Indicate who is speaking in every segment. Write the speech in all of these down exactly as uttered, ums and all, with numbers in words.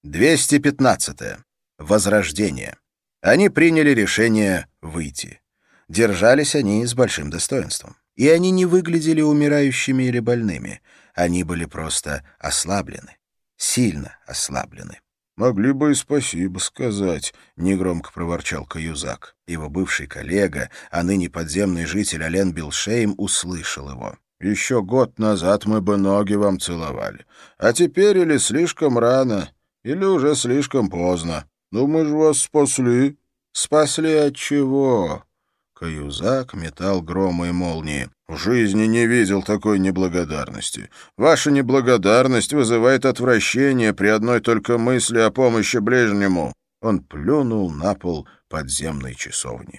Speaker 1: двести пятнадцатое. Возрождение. Они приняли решение выйти. Держались они с большим достоинством. И они не выглядели умирающими или больными. Они были просто ослаблены. Сильно ослаблены. «Могли бы и спасибо сказать», — негромко проворчал Каюзак. Его бывший коллега, а ныне подземный житель Ален Билшейм, услышал его. «Еще год назад мы бы ноги вам целовали. А теперь или слишком рано, или уже слишком поздно. Ну, мы же вас спасли». «Спасли от чего?» Каюзак метал громы и молнии. «В жизни не видел такой неблагодарности. Ваша неблагодарность вызывает отвращение при одной только мысли о помощи ближнему». Он плюнул на пол подземной часовни.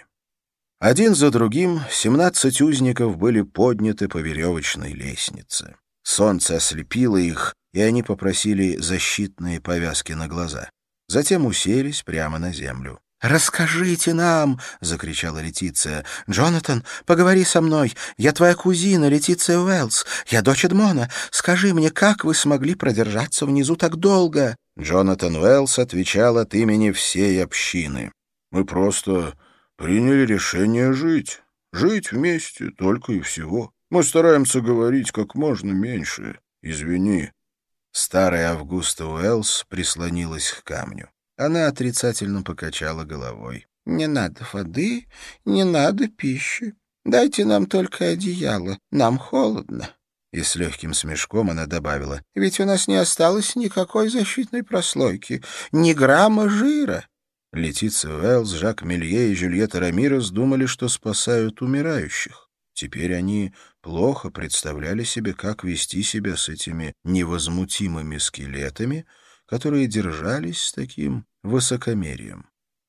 Speaker 1: Один за другим семнадцать узников были подняты по веревочной лестнице. Солнце ослепило их, и они попросили защитные повязки на глаза. Затем уселись прямо на землю. «Расскажите нам!» — закричала Летиция. «Джонатан, поговори со мной. Я твоя кузина, Летиция Уэллс. Я дочь Эдмона. Скажи мне, как вы смогли продержаться внизу так долго?» Джонатан Уэллс отвечал от имени всей общины. «Мы просто приняли решение жить. Жить вместе только и всего. Мы стараемся говорить как можно меньше. Извини». Старая Августа Уэллс прислонилась к камню. Она отрицательно покачала головой. «Не надо воды, не надо пищи. Дайте нам только одеяло. Нам холодно». И с легким смешком она добавила. «Ведь у нас не осталось никакой защитной прослойки, ни грамма жира». Летиция Уэллс, Жак Мелье и Жюльетта Рамирес думали, что спасают умирающих. Теперь они плохо представляли себе, как вести себя с этими невозмутимыми скелетами, которые держались с таким высокомерием.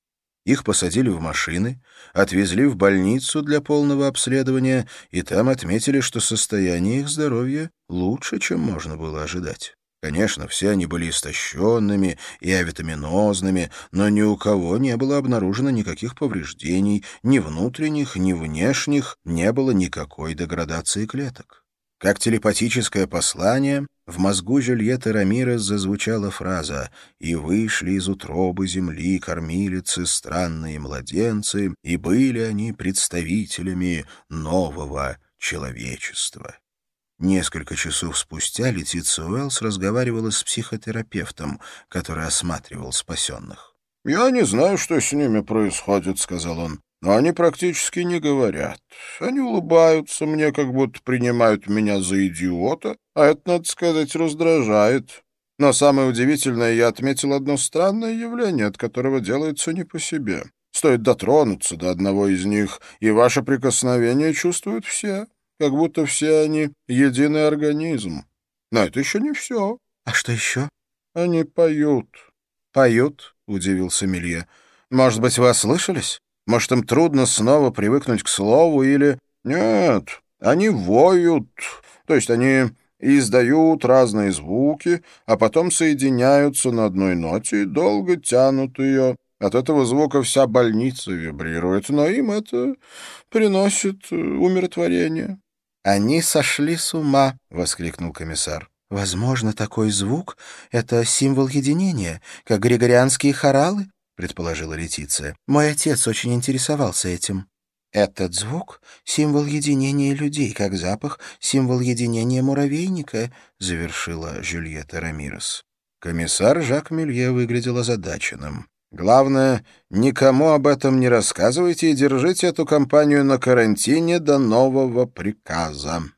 Speaker 1: Их посадили в машины, отвезли в больницу для полного обследования, и там отметили, что состояние их здоровья лучше, чем можно было ожидать. Конечно, все они были истощенными и авитаминозными, но ни у кого не было обнаружено никаких повреждений, ни внутренних, ни внешних, не было никакой деградации клеток. Как телепатическое послание, в мозгу Жюльетты Рамирес зазвучала фраза «И вышли из утробы земли кормилицы странные младенцы, и были они представителями нового человечества». Несколько часов спустя Летиция Уэллс разговаривала с психотерапевтом, который осматривал спасенных. «Я не знаю, что с ними происходит», — сказал он. «Но они практически не говорят. Они улыбаются мне, как будто принимают меня за идиота, а это, надо сказать, раздражает. Но самое удивительное, я отметил одно странное явление, от которого делается не по себе. Стоит дотронуться до одного из них, и ваше прикосновение чувствуют все, как будто все они единый организм. Но это еще не все». «А что еще?» «Они поют». «Поют?» — удивился Мелье. «Может быть, вы ослышались? Может, им трудно снова привыкнуть к слову или...» «Нет, они воют. То есть они издают разные звуки, а потом соединяются на одной ноте и долго тянут ее. От этого звука вся больница вибрирует, но им это приносит умиротворение». «Они сошли с ума!» — воскликнул комиссар. «Возможно, такой звук — это символ единения, как григорианские хоралы?» — предположила Летиция. «Мой отец очень интересовался этим». «Этот звук — символ единения людей, как запах — символ единения муравейника», — завершила Жюльетта Рамирес. Комиссар Жак Мелье выглядел озадаченным. «Главное, никому об этом не рассказывайте и держите эту компанию на карантине до нового приказа».